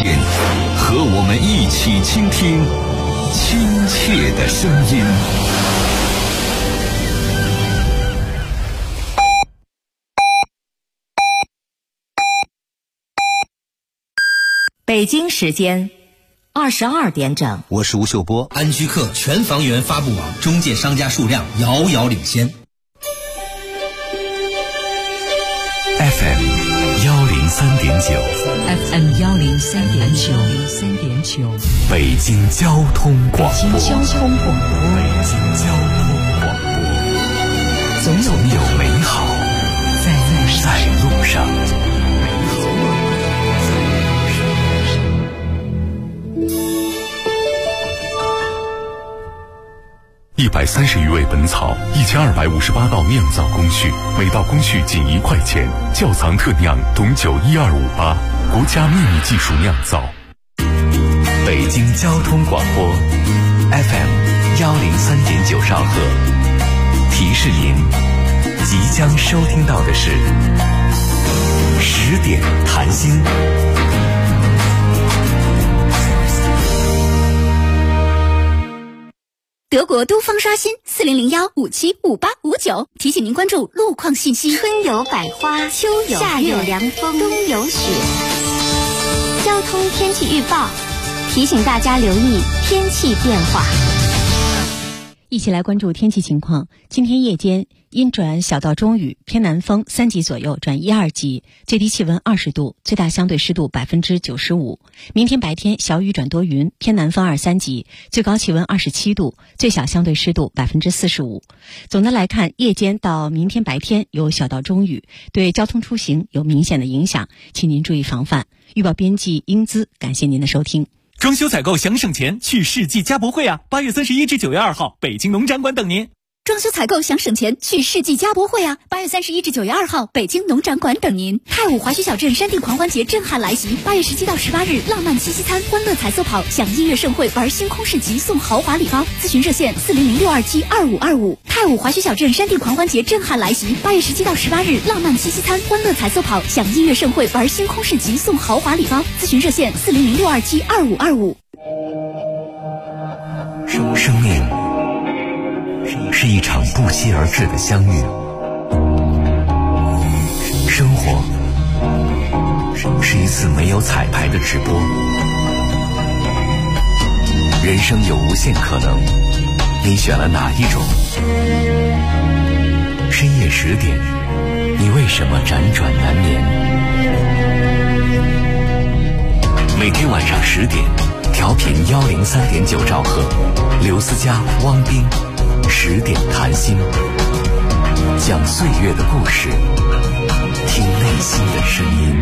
点，和我们一起倾听亲切的声音。 北京时间22点整， 我是吴秀波。 安居客全房源发布网中介商家数量遥遥领先。 FM 103.9 FM 103.9 北京交通广播。 北京交通广播， 总有美好在路上。130余味本草，1258道酿造工序，每道工序仅1块钱。窖藏特酿董酒12588，国家秘密技术酿造。北京交通广播 FM 103.9兆赫。提示您，即将收听到的是10点谈心。 德国都方刷新4001575859，提醒您关注路况信息。 春有百花，秋有夏有凉风，冬有雪。交通天气预报提醒大家留意天气变化。 一起来关注天气情况。今天夜间阴转小到中雨，偏南风3级左右转1、2级，最低气温20度，最大相对湿度95%。明天白天小雨转多云，偏南风2、3级，最高气温27度，最小相对湿度45%。总的来看，夜间到明天白天有小到中雨，对交通出行有明显的影响，请您注意防范。预报编辑英姿，感谢您的收听。 装修采购想省钱，去世纪家博会啊！8月31至9月2号，北京农展馆等您。 装修采购想省钱，去世纪家博会啊！8月31至9月2号，北京农展馆等您。太武滑雪小镇山地狂欢节震撼来袭，8月17到18日，浪漫七夕餐、欢乐彩色跑，享音乐盛会，玩星空市集，送豪华礼包。咨询热线400-627-2525。太武滑雪小镇山地狂欢节震撼来袭，8月17到18日，浪漫七夕餐、欢乐彩色跑，享音乐盛会，玩星空市集，送豪华礼包。咨询热线400-627-2525。 生命是一场不期而至的相遇，生活是一次没有彩排的直播，人生有无限可能，你选了哪一种？深夜10点，你为什么辗转难眠？每天晚上10点，调频103.9兆赫，刘思佳、汪斌10点谈心，讲岁月的故事，听内心的声音。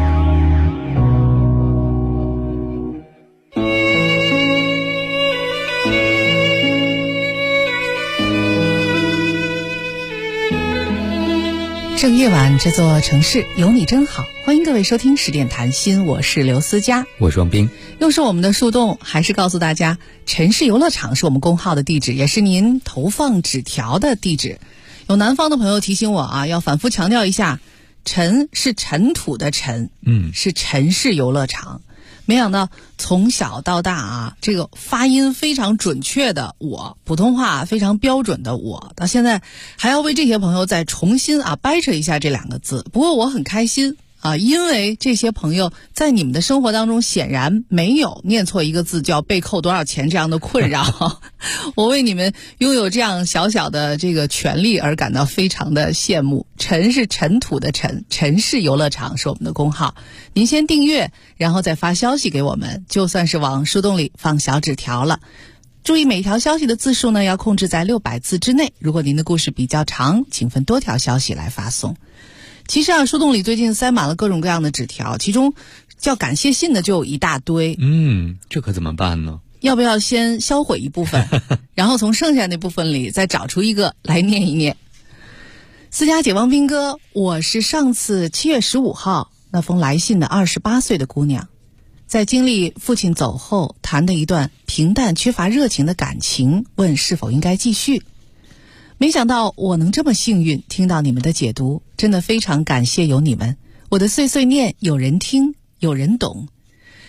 这个夜晚，这座城市有你真好。欢迎各位收听10点谈心，我是刘思佳， 我是王斌。 又是我们的树洞，还是告诉大家，城市游乐场是我们公号的地址，也是您投放纸条的地址。有南方的朋友提醒我啊，要反复强调一下，尘是尘土的尘，是城市游乐场。没想到从小到大啊，这个发音非常准确的我，普通话非常标准的我，到现在还要为这些朋友再重新掰扯一下这2个字。不过我很开心因为这些朋友在你们的生活当中显然没有念错一个字就要被扣多少钱这样的困扰我为你们拥有这样小小的这个权利而感到非常的羡慕。尘是尘土的尘，城市游乐场是我们的公号，您先订阅，然后再发消息给我们，就算是往树洞里放小纸条了。注意每条消息的字数呢要控制在600字之内，如果您的故事比较长，请分多条消息来发送。其实树洞里最近塞满了各种各样的纸条，其中叫感谢信的就有一大堆。 这可怎么办呢？ 要不要先销毁一部分然后从剩下那部分里再找出一个来念一念。思佳姐、汪斌哥，我是上次7月15号那封来信的28岁的姑娘，在经历父亲走后谈的一段平淡缺乏热情的感情，问是否应该继续。没想到我能这么幸运听到你们的解读，真的非常感谢有你们，我的碎碎念有人听有人懂。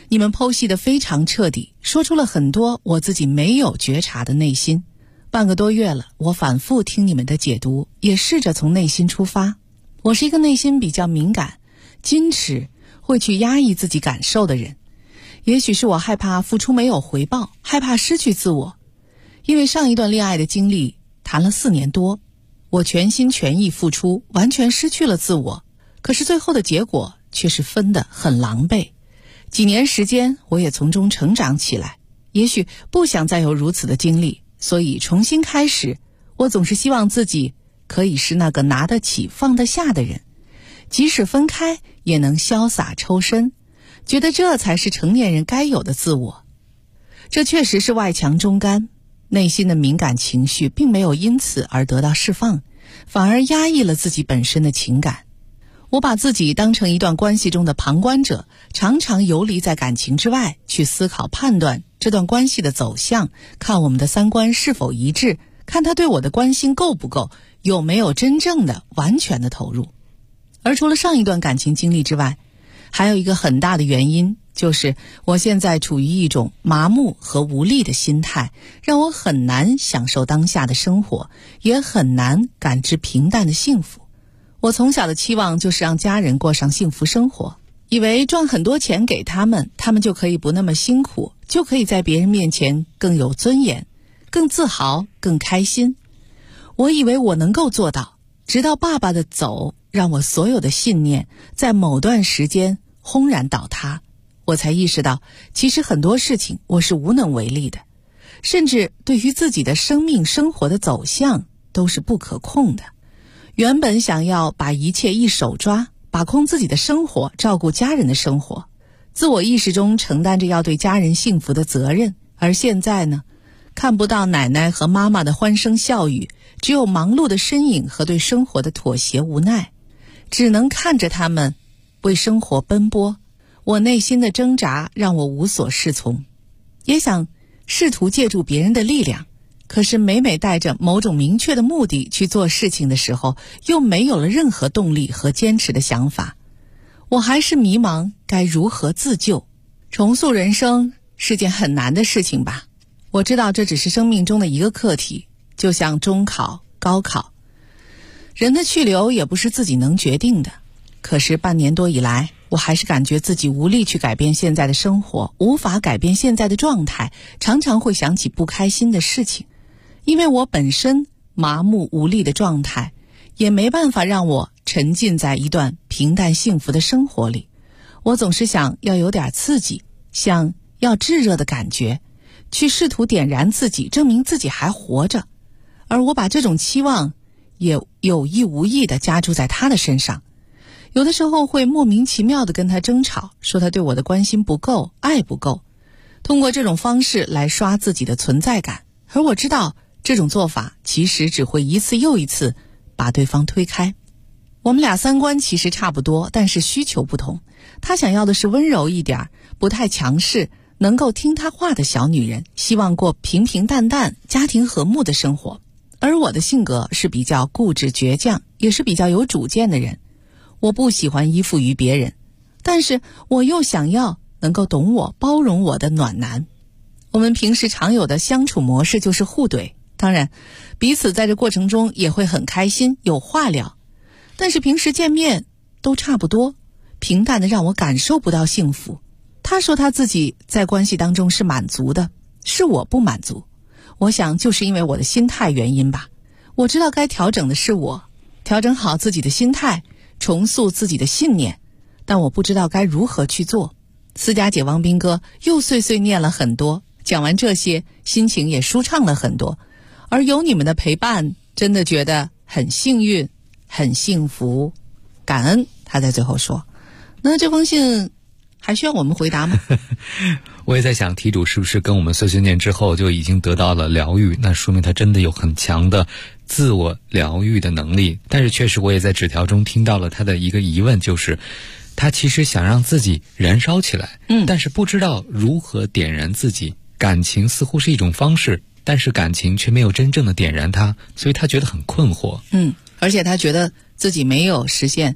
你们剖析得非常彻底，说出了很多我自己没有觉察的内心。半个多月了，我反复听你们的解读，也试着从内心出发。我是一个内心比较敏感、矜持，会去压抑自己感受的人。也许是我害怕付出没有回报，害怕失去自我。因为上一段恋爱的经历谈了4年多，我全心全意付出，完全失去了自我，可是最后的结果却是分得很狼狈。几年时间，我也从中成长起来，也许不想再有如此的经历，所以重新开始，我总是希望自己可以是那个拿得起放得下的人，即使分开也能潇洒抽身，觉得这才是成年人该有的自我。这确实是外强中干，内心的敏感情绪并没有因此而得到释放，反而压抑了自己本身的情感。我把自己当成一段关系中的旁观者，常常游离在感情之外，去思考判断这段关系的走向，看我们的三观是否一致，看他对我的关心够不够，有没有真正的完全的投入。而除了上一段感情经历之外，还有一个很大的原因，就是我现在处于一种麻木和无力的心态，让我很难享受当下的生活，也很难感知平淡的幸福。我从小的期望就是让家人过上幸福生活，以为赚很多钱给他们，他们就可以不那么辛苦，就可以在别人面前更有尊严，更自豪，更开心。我以为我能够做到，直到爸爸的走，让我所有的信念在某段时间轰然倒塌，我才意识到，其实很多事情我是无能为力的，甚至对于自己的生命生活的走向都是不可控的。原本想要把一切一手抓，把控自己的生活，照顾家人的生活，自我意识中承担着要对家人幸福的责任，而现在呢，看不到奶奶和妈妈的欢声笑语，只有忙碌的身影和对生活的妥协无奈，只能看着他们为生活奔波。我内心的挣扎让我无所适从，也想试图借助别人的力量，可是每每带着某种明确的目的去做事情的时候，又没有了任何动力和坚持的想法。我还是迷茫该如何自救。重塑人生是件很难的事情吧，我知道这只是生命中的一个课题，就像中考、高考，人的去留也不是自己能决定的。可是半年多以来，我还是感觉自己无力去改变现在的生活，无法改变现在的状态，常常会想起不开心的事情。因为我本身麻木无力的状态，也没办法让我沉浸在一段平淡幸福的生活里。我总是想要有点刺激，想要炙热的感觉，去试图点燃自己，证明自己还活着。而我把这种期望也有意无意地加注在他的身上。有的时候会莫名其妙地跟他争吵，说他对我的关心不够，爱不够，通过这种方式来刷自己的存在感。而我知道这种做法其实只会一次又一次把对方推开。我们俩三观其实差不多，但是需求不同。他想要的是温柔一点，不太强势，能够听他话的小女人，希望过平平淡淡、家庭和睦的生活。而我的性格是比较固执倔强，也是比较有主见的人。我不喜欢依附于别人，但是我又想要能够懂我、包容我的暖男。我们平时常有的相处模式就是互怼，当然彼此在这过程中也会很开心，有话聊，但是平时见面都差不多，平淡的让我感受不到幸福。他说他自己在关系当中是满足的，是我不满足。我想就是因为我的心态原因吧。我知道该调整的是我，调整好自己的心态，重塑自己的信念，但我不知道该如何去做。思佳姐王斌哥又碎碎念了很多，讲完这些，心情也舒畅了很多。而有你们的陪伴，真的觉得很幸运，很幸福，感恩。他在最后说，那这封信还需要我们回答吗？ 我也在想，题主是不是跟我们碎碎念之后就已经得到了疗愈，那说明他真的有很强的自我疗愈的能力。但是确实我也在纸条中听到了他的一个疑问，就是他其实想让自己燃烧起来，但是不知道如何点燃自己。感情似乎是一种方式，但是感情却没有真正的点燃它，所以他觉得很困惑。 而且他觉得自己没有实现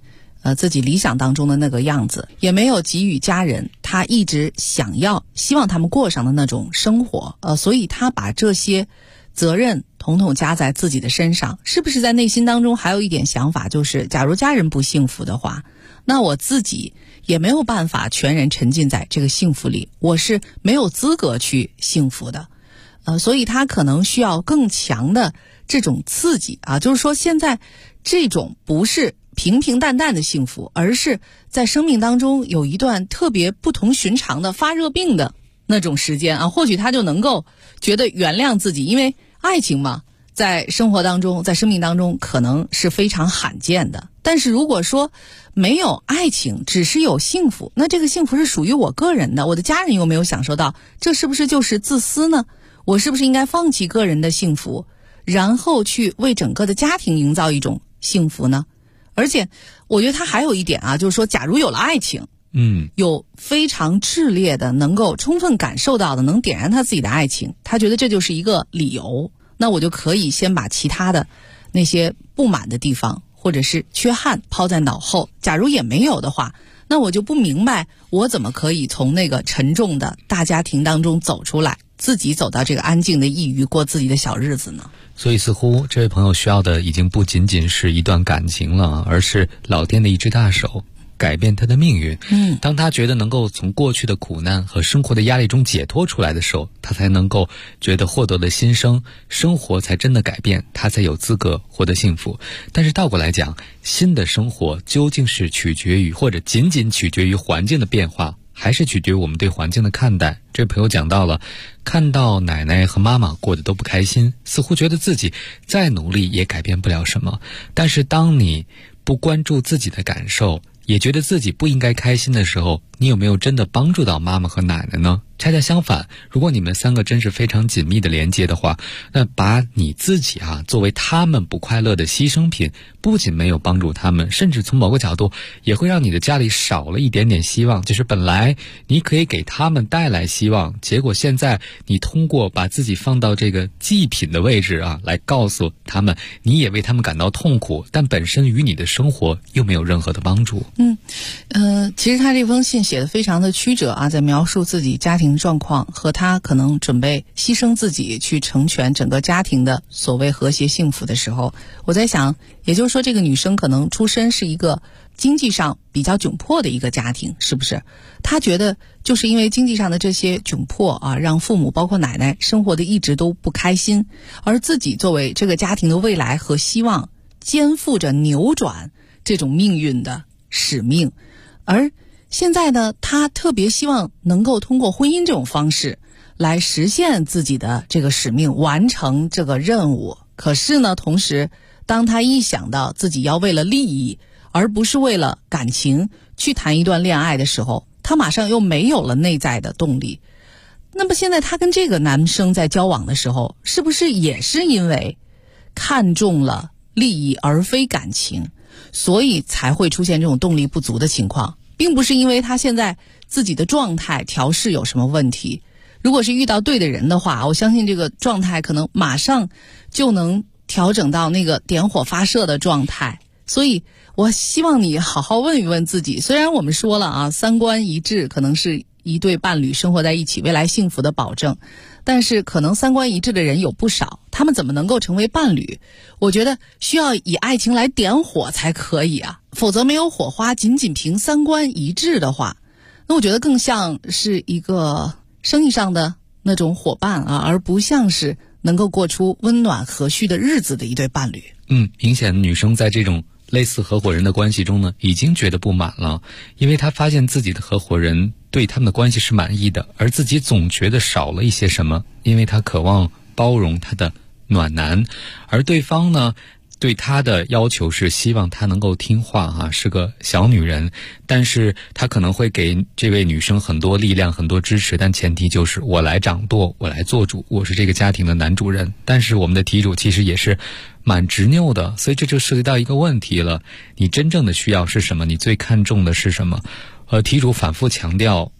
自己理想当中的那个样子，也没有给予家人他一直希望他们过上的那种生活，所以他把这些责任统统加在自己的身上。是不是在内心当中还有一点想法，就是假如家人不幸福的话，那我自己也没有办法全然沉浸在这个幸福里，我是没有资格去幸福的。所以他可能需要更强的这种刺激啊，就是说现在这种不是平平淡淡的幸福，而是在生命当中有一段特别不同寻常的发热病的那种时间啊，或许他就能够觉得原谅自己。因为爱情嘛，在生活当中，在生命当中可能是非常罕见的。但是如果说没有爱情，只是有幸福，那这个幸福是属于我个人的，我的家人又没有享受到，这是不是就是自私呢？我是不是应该放弃个人的幸福，然后去为整个的家庭营造一种幸福呢？而且我觉得他还有一点啊，就是说假如有了爱情，有非常炽烈的能够充分感受到的能点燃他自己的爱情，他觉得这就是一个理由，那我就可以先把其他的那些不满的地方或者是缺憾抛在脑后。假如也没有的话，那我就不明白我怎么可以从那个沉重的大家庭当中走出来，自己走到这个安静的一隅，过自己的小日子呢？ 所以似乎这位朋友需要的已经不仅仅是一段感情了，而是老天的一只大手改变他的命运。当他觉得能够从过去的苦难和生活的压力中解脱出来的时候，他才能够觉得获得了新生，生活才真的改变，他才有资格获得幸福。但是倒过来讲，新的生活究竟是取决于，或者仅仅取决于环境的变化，还是取决于我们对环境的看待？这位朋友讲到了，看到奶奶和妈妈过得都不开心，似乎觉得自己再努力也改变不了什么。但是当你不关注自己的感受，也觉得自己不应该开心的时候，你有没有真的帮助到妈妈和奶奶呢？恰恰相反，如果你们三个真是非常紧密的连接的话，那把你自己作为他们不快乐的牺牲品，不仅没有帮助他们，甚至从某个角度也会让你的家里少了一点点希望。就是本来你可以给他们带来希望，结果现在你通过把自己放到这个祭品的位置来告诉他们，你也为他们感到痛苦，但本身与你的生活又没有任何的帮助。 其实他这封信写得非常的曲折啊，在描述自己家庭状况和他可能准备牺牲自己去成全整个家庭的所谓和谐幸福的时候，我在想，也就是说这个女生可能出身是一个经济上比较窘迫的一个家庭，是不是？她觉得就是因为经济上的这些窘迫让父母包括奶奶生活的一直都不开心，而自己作为这个家庭的未来和希望，肩负着扭转这种命运的使命。而现在呢，他特别希望能够通过婚姻这种方式来实现自己的这个使命，完成这个任务。可是呢，同时当他一想到自己要为了利益而不是为了感情去谈一段恋爱的时候，他马上又没有了内在的动力。那么现在他跟这个男生在交往的时候，是不是也是因为看中了利益而非感情，所以才会出现这种动力不足的情况，并不是因为他现在自己的状态调试有什么问题。如果是遇到对的人的话，我相信这个状态可能马上就能调整到那个点火发射的状态。所以我希望你好好问一问自己，虽然我们说了三观一致可能是一对伴侣生活在一起未来幸福的保证，但是可能三观一致的人有不少，他们怎么能够成为伴侣？我觉得需要以爱情来点火才可以否则没有火花，仅仅凭三观一致的话，那我觉得更像是一个生意上的那种伙伴而不像是能够过出温暖和煦的日子的一对伴侣。 明显女生在这种类似合伙人的关系中呢，已经觉得不满了，因为她发现自己的合伙人对他们的关系是满意的，而自己总觉得少了一些什么，因为她渴望包容她的暖男，而对方呢对她的要求是希望她能够听话是个小女人，但是她可能会给这位女生很多力量很多支持，但前提就是我来掌舵，我来做主，我是这个家庭的男主人。但是我们的题主其实也是蛮执拗的，所以这就涉及到一个问题了，你真正的需要是什么？你最看重的是什么？题主反复强调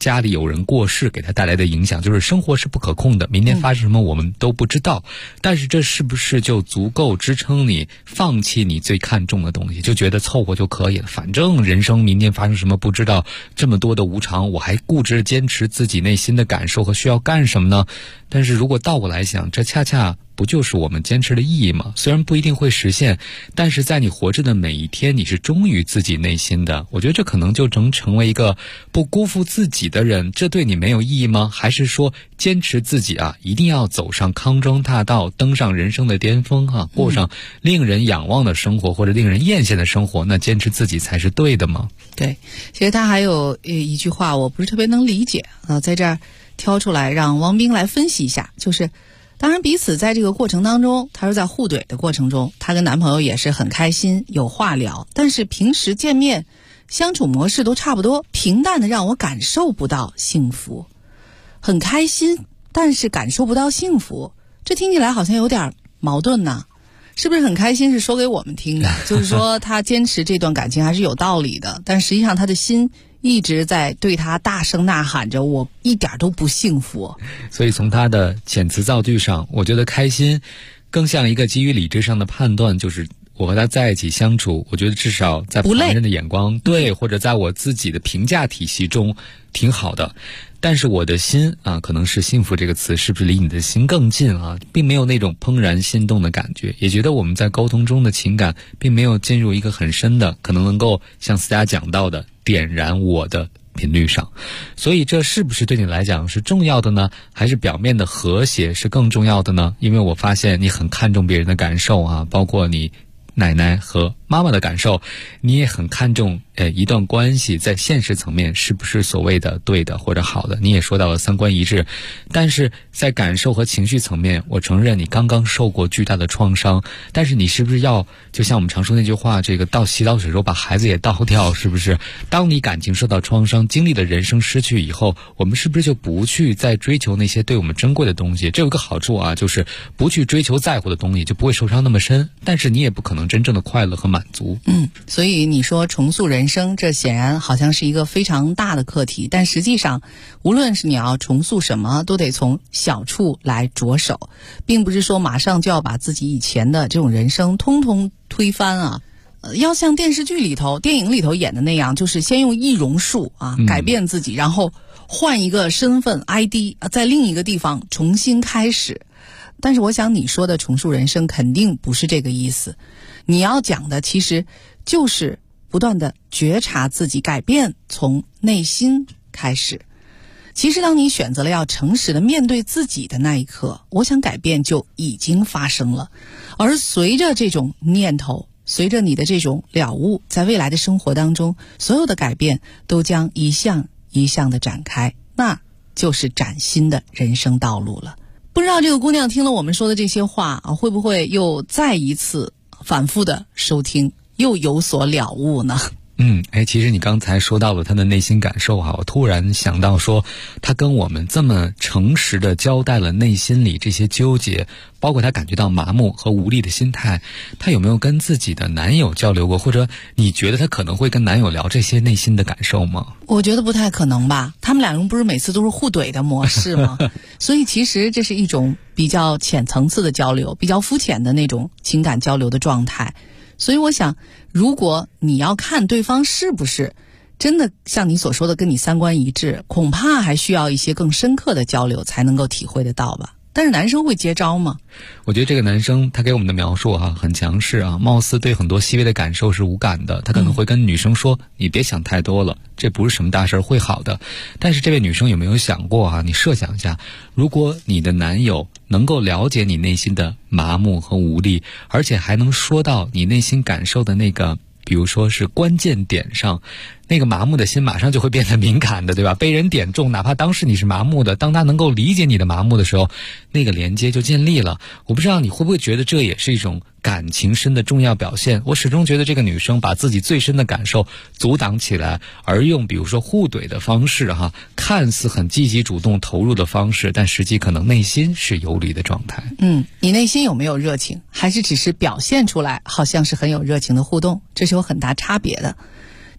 家里有人过世给他带来的影响，就是生活是不可控的，明天发生什么我们都不知道。但是这是不是就足够支撑你放弃你最看重的东西，就觉得凑合就可以了，反正人生明天发生什么不知道，这么多的无常，我还固执坚持自己内心的感受和需要干什么呢？但是如果倒过来想，这恰恰不就是我们坚持的意义吗？虽然不一定会实现，但是在你活着的每一天，你是忠于自己内心的。我觉得这可能就能成为一个不辜负自己的人，这对你没有意义吗？还是说坚持自己啊，一定要走上康庄大道，登上人生的巅峰啊，过上令人仰望的生活或者令人艳羡的生活，那坚持自己才是对的吗？ 对，其实他还有一句话我不是特别能理解啊，在这儿挑出来让王斌来分析一下，就是当然彼此在这个过程当中，她说在互怼的过程中，她跟男朋友也是很开心，有话聊，但是平时见面相处模式都差不多，平淡的让我感受不到幸福。很开心，但是感受不到幸福，这听起来好像有点矛盾呢。是不是很开心是说给我们听的，就是说他坚持这段感情还是有道理的，但实际上他的心一直在对他大声呐喊着我一点都不幸福。 所以从他的遣词造句上，我觉得开心更像一个基于理智上的判断，就是我和他在一起相处，我觉得至少在旁人的眼光对，或者在我自己的评价体系中挺好的。但是我的心啊，可能是幸福这个词是不是离你的心更近啊，并没有那种怦然心动的感觉，也觉得我们在沟通中的情感并没有进入一个很深的，可能能够像思佳讲到的点燃我的频率上。所以这是不是对你来讲是重要的呢？还是表面的和谐是更重要的呢？因为我发现你很看重别人的感受啊，包括你奶奶和妈妈的感受，你也很看重一段关系在现实层面是不是所谓的对的或者好的，你也说到了三观一致。但是在感受和情绪层面，我承认你刚刚受过巨大的创伤，但是你是不是要就像我们常说那句话，这个倒洗澡水时候把孩子也倒掉，是不是？当你感情受到创伤，经历了人生失去以后，我们是不是就不去再追求那些对我们珍贵的东西？这有个好处啊，就是不去追求在乎的东西，就不会受伤那么深，但是你也不可能真正的快乐和满足。 所以你说重塑人生，这显然好像是一个非常大的课题，但实际上无论是你要重塑什么，都得从小处来着手，并不是说马上就要把自己以前的这种人生通通推翻啊。要像电视剧里头电影里头演的那样，就是先用易容术啊改变自己，然后换一个身份 ID， 在另一个地方重新开始。但是我想你说的重塑人生肯定不是这个意思，你要讲的其实就是不断的觉察自己，改变从内心开始。其实当你选择了要诚实的面对自己的那一刻，我想改变就已经发生了。而随着这种念头，随着你的这种了悟，在未来的生活当中，所有的改变都将一项一项的展开，那就是崭新的人生道路了。不知道这个姑娘听了我们说的这些话啊，会不会又再一次反复的收听，又有所了悟呢？ 其实你刚才说到了他的内心感受哈，我突然想到说，他跟我们这么诚实的交代了内心里这些纠结，包括他感觉到麻木和无力的心态，他有没有跟自己的男友交流过，或者你觉得他可能会跟男友聊这些内心的感受吗？ 我觉得不太可能吧，他们两人不是每次都是互怼的模式吗？所以其实这是一种比较浅层次的交流，比较肤浅的那种情感交流的状态。所以我想，如果你要看对方是不是真的像你所说的跟你三观一致，恐怕还需要一些更深刻的交流才能够体会得到吧。但是男生会接招吗？ 我觉得这个男生他给我们的描述很强势啊，貌似对很多细微的感受是无感的，他可能会跟女生说，你别想太多了，这不是什么大事，会好的。但是这位女生有没有想过你设想一下，如果你的男友能够了解你内心的麻木和无力，而且还能说到你内心感受的那个比如说是关键点上，那个麻木的心马上就会变得敏感的，对吧？被人点中，哪怕当时你是麻木的，当他能够理解你的麻木的时候，那个连接就建立了。我不知道你会不会觉得这也是一种感情深的重要表现。我始终觉得这个女生把自己最深的感受阻挡起来，而用比如说互怼的方式看似很积极主动投入的方式，但实际可能内心是游离的状态。 你内心有没有热情，还是只是表现出来好像是很有热情的互动，这是有很大差别的。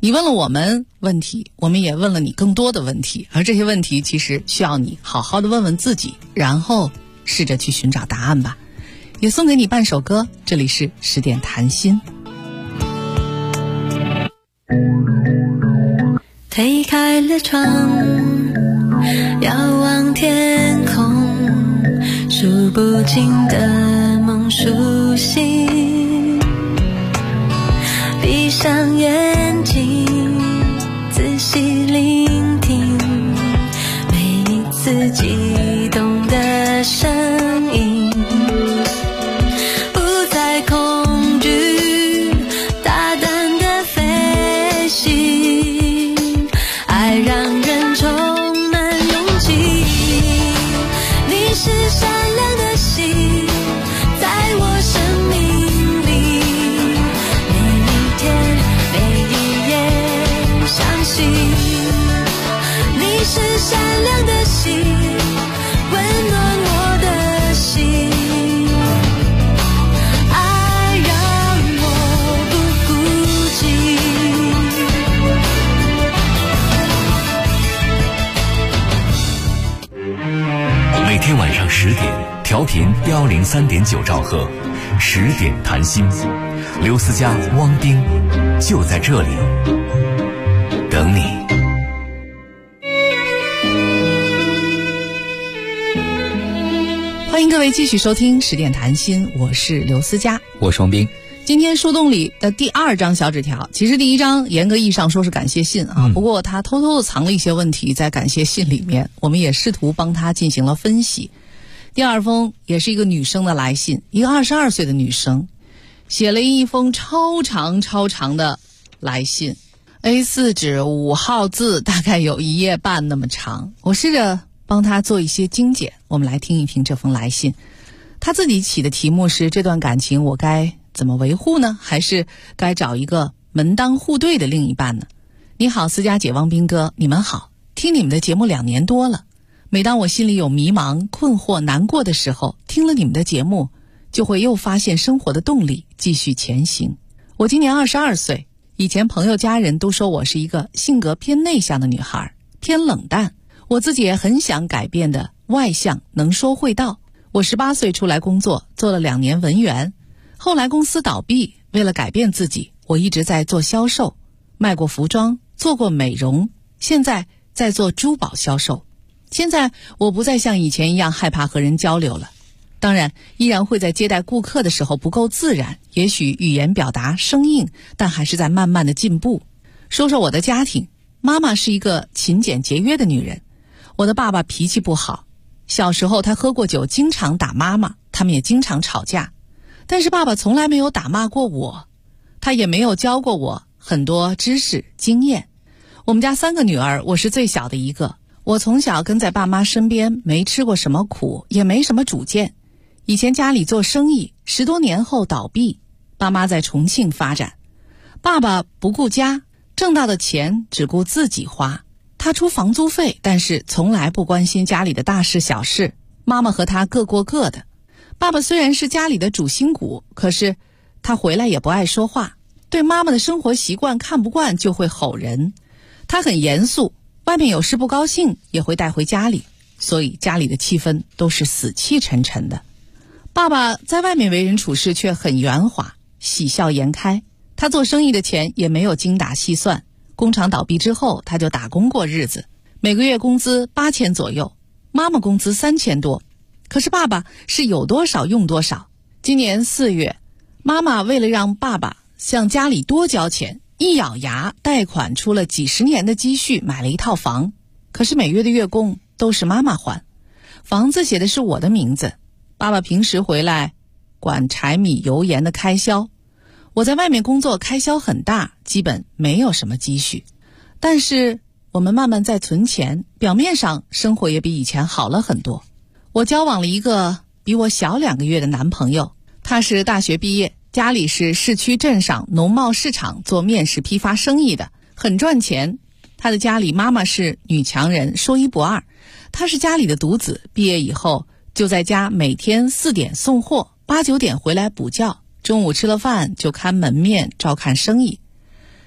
你问了我们问题，我们也问了你更多的问题，而这些问题其实需要你好好的问问自己，然后试着去寻找答案吧。也送给你半首歌，这里是10点谈心。 推开了窗，遥望天空，数不尽的梦苏醒，闭上眼睛仔细聆听每一次激动的声音，不再恐惧，大胆的飞行，爱让人充满勇气。你是善良的心，在我生命里，每一天每一夜相信。你是善良的心，温暖我的心，爱让我不孤寂。 每天晚上10点，调频103.9兆赫，10点谈心。刘思佳、汪冰就在这里等你。 欢迎各位继续收听10点谈心，我是刘思佳， 我是汪冰。 今天树洞里的第2张小纸条，其实第1张严格意义上说是感谢信啊，不过他偷偷的藏了一些问题在感谢信里面，我们也试图帮他进行了分析。第2封也是一个女生的来信，一个22岁的女生写了一封超长的来信， A4 纸5号字，大概有1页半那么长。我试着帮她做一些精简，我们来听一听这封来信。她自己起的题目是：这段感情我该怎么维护呢？还是该找一个门当户对的另一半呢？你好，思佳姐、汪斌哥，你们好。听你们的节目2年多了，每当我心里有迷茫、困惑、难过的时候，听了你们的节目，就会又发现生活的动力，继续前行。我今年22岁，以前朋友家人都说我是一个性格偏内向的女孩，偏冷淡，我自己也很想改变的外向，能说会道。我18岁出来工作，做了2年文员，后来公司倒闭，为了改变自己，我一直在做销售，卖过服装，做过美容，现在在做珠宝销售。现在我不再像以前一样害怕和人交流了，当然依然会在接待顾客的时候不够自然，也许语言表达生硬，但还是在慢慢的进步。说说我的家庭，妈妈是一个勤俭节约的女人，我的爸爸脾气不好，小时候他喝过酒，经常打妈妈，他们也经常吵架，但是爸爸从来没有打骂过我，他也没有教过我很多知识经验。我们家3个女儿，我是最小的一个，我从小跟在爸妈身边，没吃过什么苦，也没什么主见。以前家里做生意，10多年后倒闭，爸妈在重庆发展，爸爸不顾家，挣到的钱只顾自己花，他出房租费，但是从来不关心家里的大事小事，妈妈和他各过各的。爸爸虽然是家里的主心骨，可是他回来也不爱说话，对妈妈的生活习惯看不惯就会吼人。他很严肃，外面有事不高兴也会带回家里，所以家里的气氛都是死气沉沉的。爸爸在外面为人处事却很圆滑，喜笑颜开，他做生意的钱也没有精打细算，工厂倒闭之后他就打工过日子，每个月工资8000左右，妈妈工资3000多，可是爸爸是有多少用多少。今年4月，妈妈为了让爸爸向家里多交钱，一咬牙贷款出了几十年的积蓄买了一套房，可是每月的月供都是妈妈还，房子写的是我的名字，爸爸平时回来管柴米油盐的开销，我在外面工作开销很大，基本没有什么积蓄，但是我们慢慢在存钱，表面上生活也比以前好了很多。我交往了一个比我小2个月的男朋友，他是大学毕业，家里是市区镇上农贸市场做面食批发生意的，很赚钱。他的家里妈妈是女强人，说一不二，他是家里的独子，毕业以后就在家每天4点送货，8、9点回来补觉，中午吃了饭就看门面照看生意。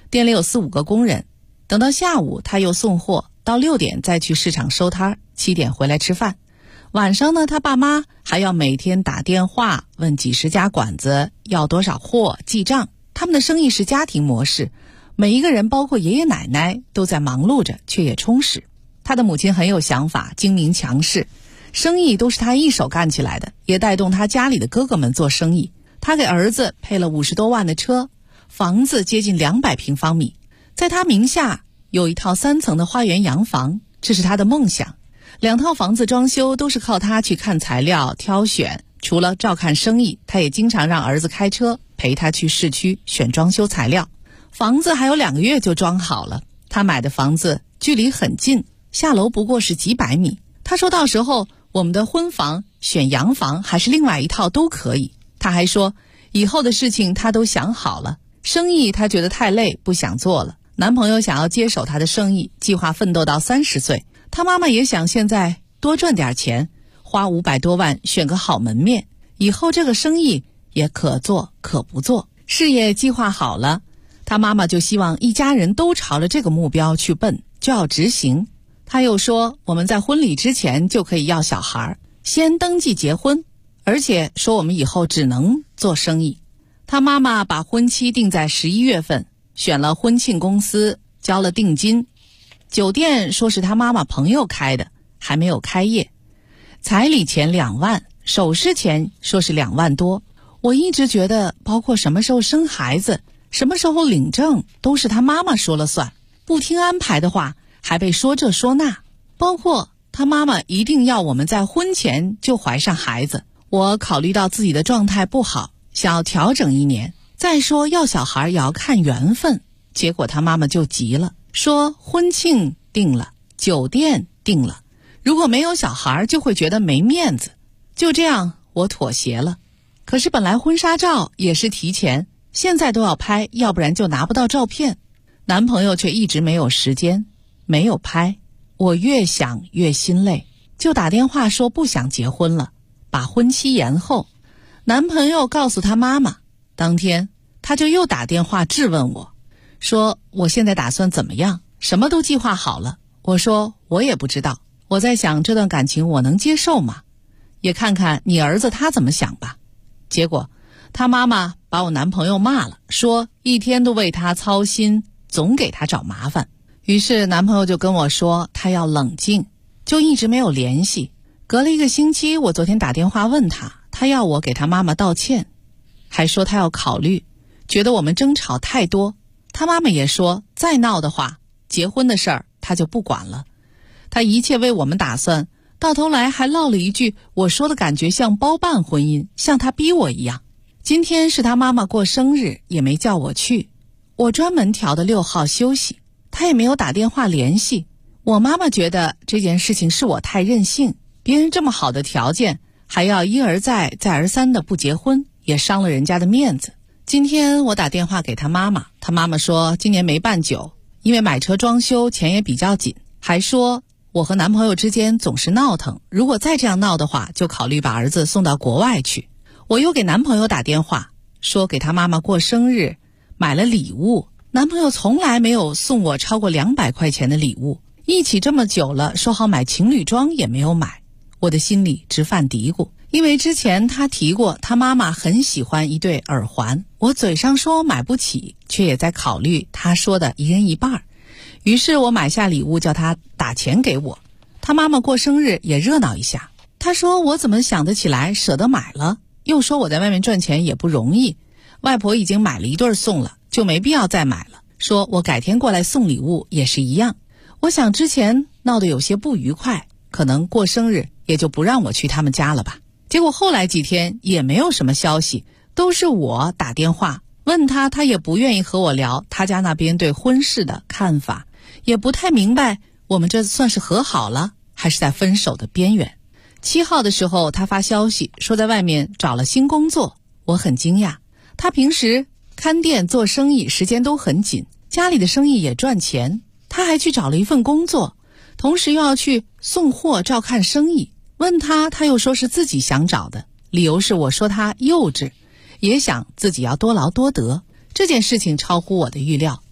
店里有4、5个工人，等到下午他又送货，到6点再去市场收摊，7点回来吃饭。晚上呢，他爸妈还要每天打电话问几十家馆子要多少货记账。他们的生意是家庭模式，每一个人包括爷爷奶奶都在忙碌着，却也充实。他的母亲很有想法，精明强势，生意都是他一手干起来的，也带动他家里的哥哥们做生意。他给儿子配了50多万的车，房子接近200平方米，在他名下有一套3层的花园洋房，这是他的梦想。2套房子装修都是靠他去看材料挑选，除了照看生意，他也经常让儿子开车陪他去市区选装修材料。房子还有2个月就装好了，他买的房子距离很近，下楼不过是几百米。他说到时候我们的婚房选洋房还是另外一套都可以。他还说以后的事情他都想好了，生意他觉得太累不想做了，男朋友想要接手他的生意，计划奋斗到30岁。他妈妈也想现在多赚点钱，花500多万选个好门面，以后这个生意也可做可不做。事业计划好了，他妈妈就希望一家人都朝着这个目标去奔，就要执行。他又说我们在婚礼之前就可以要小孩，先登记结婚，而且说我们以后只能做生意。他妈妈把婚期定在11月份，选了婚庆公司，交了定金。酒店说是他妈妈朋友开的，还没有开业。彩礼钱2万，首饰钱说是2万多。我一直觉得包括什么时候生孩子，什么时候领证都是他妈妈说了算，不听安排的话还被说这说那。包括他妈妈一定要我们在婚前就怀上孩子，我考虑到自己的状态不好，想要调整1年。再说要小孩也要看缘分，结果他妈妈就急了，说婚庆定了，酒店定了，如果没有小孩就会觉得没面子。就这样我妥协了。可是本来婚纱照也是提前，现在都要拍，要不然就拿不到照片。男朋友却一直没有时间，没有拍。我越想越心累，就打电话说不想结婚了，把婚期延后。男朋友告诉他妈妈，当天他就又打电话质问我，说我现在打算怎么样，什么都计划好了。我说我也不知道，我在想这段感情我能接受吗？也看看你儿子他怎么想吧。结果他妈妈把我男朋友骂了，说一天都为他操心，总给他找麻烦。于是男朋友就跟我说他要冷静，就一直没有联系。隔了1个星期，我昨天打电话问他，他要我给他妈妈道歉，还说他要考虑，觉得我们争吵太多。他妈妈也说再闹的话，结婚的事儿他就不管了。他一切为我们打算，到头来还唠了一句我说的感觉像包办婚姻，像他逼我一样。今天是他妈妈过生日，也没叫我去，我专门调的6号休息，他也没有打电话联系。我妈妈觉得这件事情是我太任性，别人这么好的条件还要一而再再而三的不结婚，也伤了人家的面子。今天我打电话给他妈妈，他妈妈说今年没办酒，因为买车装修钱也比较紧，还说我和男朋友之间总是闹腾，如果再这样闹的话，就考虑把儿子送到国外去。我又给男朋友打电话，说给他妈妈过生日买了礼物，男朋友从来没有送我超过200块钱的礼物，一起这么久了，说好买情侣装也没有买。我的心里直犯嘀咕，因为之前他提过他妈妈很喜欢一对耳环，我嘴上说买不起，却也在考虑他说的一人一半。于是我买下礼物叫他打钱给我，他妈妈过生日也热闹一下。他说我怎么想得起来舍得买了，又说我在外面赚钱也不容易，外婆已经买了1对送了，就没必要再买了，说我改天过来送礼物也是一样。我想之前闹得有些不愉快，可能过生日也就不让我去他们家了吧。结果后来几天也没有什么消息，都是我打电话问他，他也不愿意和我聊他家那边对婚事的看法，也不太明白我们这算是和好了还是在分手的边缘。7号的时候他发消息说在外面找了新工作，我很惊讶。他平时看店做生意时间都很紧，家里的生意也赚钱，他还去找了一份工作，同时又要去送货照看生意。问他，他又说是自己想找的，理由是我说他幼稚，也想自己要多劳多得。这件事情超乎我的预料，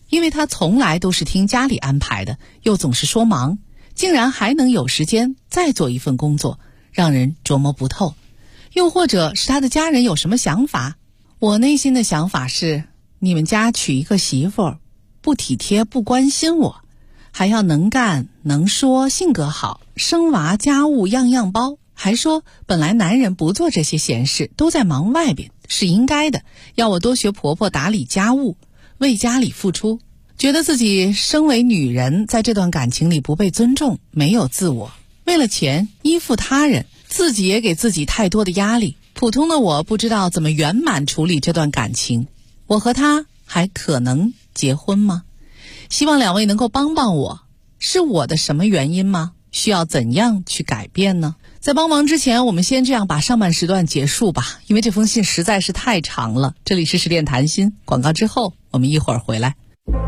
因为他从来都是听家里安排的，又总是说忙，竟然还能有时间再做一份工作，让人琢磨不透。又或者是他的家人有什么想法？我内心的想法是，你们家娶一个媳妇儿，不体贴不关心我，还要能干能说，性格好，生娃家务样样包，还说本来男人不做这些闲事，都在忙外边，是应该的，要我多学婆婆打理家务，为家里付出。觉得自己身为女人，在这段感情里不被尊重，没有自我，为了钱依附他人，自己也给自己太多的压力。普通的我不知道怎么圆满处理这段感情，我和他还可能结婚吗？希望两位能够帮帮我，是我的什么原因吗？需要怎样去改变呢？在帮忙之前，我们先这样把上半时段结束吧，因为这封信实在是太长了。这里是十点谈心，广告之后我们一会儿回来。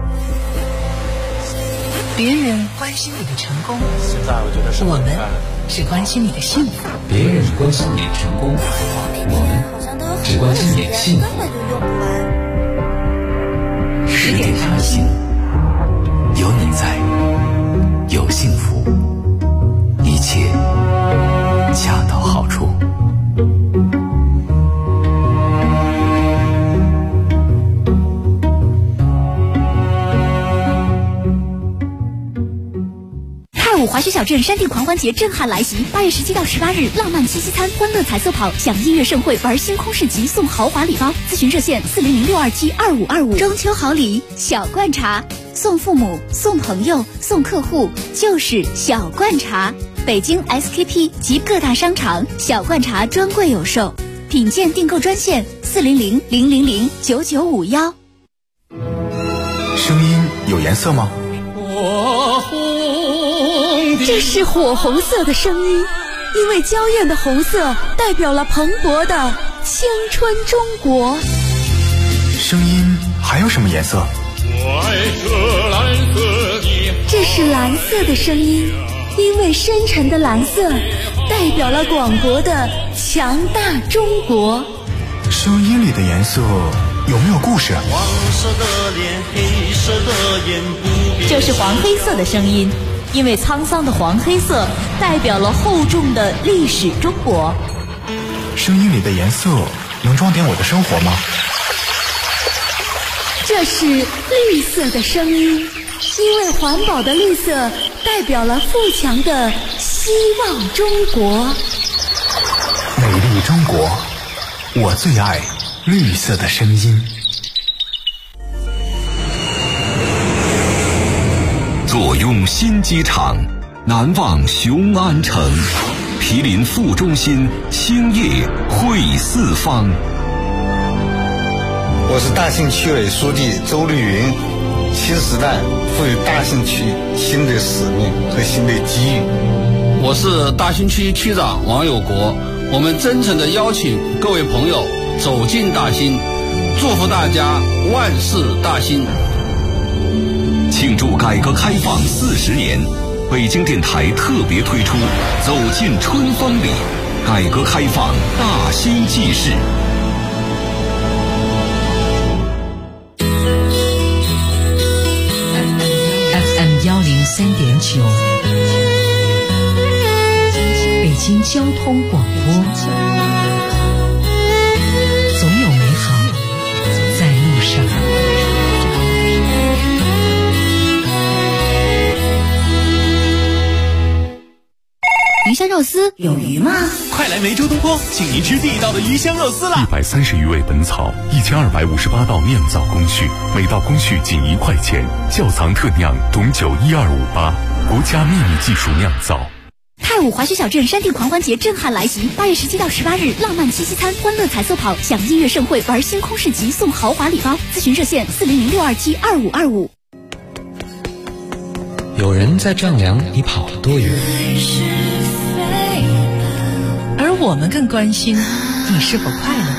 别人关心你的成功， 现在我觉得我们只关心你的幸福。 别人关心你的成功，我们只关心你的幸福。 10点谈心，有你在，有幸福，一切恰到好处。 泰武滑雪小镇山地狂欢节震撼来袭，8月17到18日，浪漫七夕餐、欢乐彩色跑、享音乐盛会、玩星空市集，送豪华礼包。咨询热线400-627-2525。中秋好礼，小罐茶，送父母、送朋友、送客户，就是小罐茶。北京 SKP 及各大商场小罐茶专柜有售，品鉴订购专线400-000-9951。 声音有颜色吗？ 这是火红色的声音，因为娇艳的红色代表了蓬勃的青春中国。 声音还有什么颜色？ 这是蓝色的声音，因为深沉的蓝色代表了广博的强大中国。 声音里的颜色有没有故事？ 黄色的脸，黑色的眼，不变。 这是黄黑色的声音，因为沧桑的黄黑色代表了厚重的历史中国。 声音里的颜色能装点我的生活吗？ 这是绿色的声音，因为环保的绿色代表了富强的希望中国。 美丽中国，我最爱绿色的声音。 坐拥新机场，南望雄安城，毗邻副中心，兴业汇四方。 我是大兴区委书记周绿云。新时代赋予大兴区新的使命和新的机遇。 我是大兴区区长王有国。我们真诚地邀请各位朋友走进大兴，祝福大家万事大兴。 庆祝改革开放40年，北京电台特别推出走进春风里，改革开放大兴纪事。 103.9，北京交通广播，总有美好在路上。 鱼香肉丝有鱼吗？ 快来梅州东坡，请您吃地道的鱼香肉丝啦 ！130余味本草，1258道酿造工序，每道工序仅1块钱，窖藏特酿，董酒12588，国家秘密技术酿造。 泰武滑雪小镇山地狂欢节震撼来袭，8月17到18日，浪漫七夕餐、欢乐彩色跑、享音乐盛会、玩星空市集，送豪华礼包。咨询热线400-627-2525。 有人在丈量你跑了多远， 而我们更关心你是否快乐。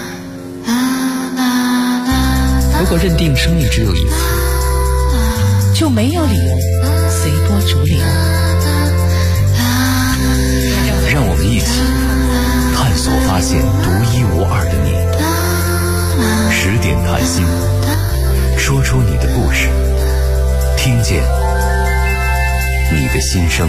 如果认定生命只有一次， 就没有理由随波逐流。 让我们一起探索发现独一无二的你。10点谈心，说出你的故事， 听见你的心声。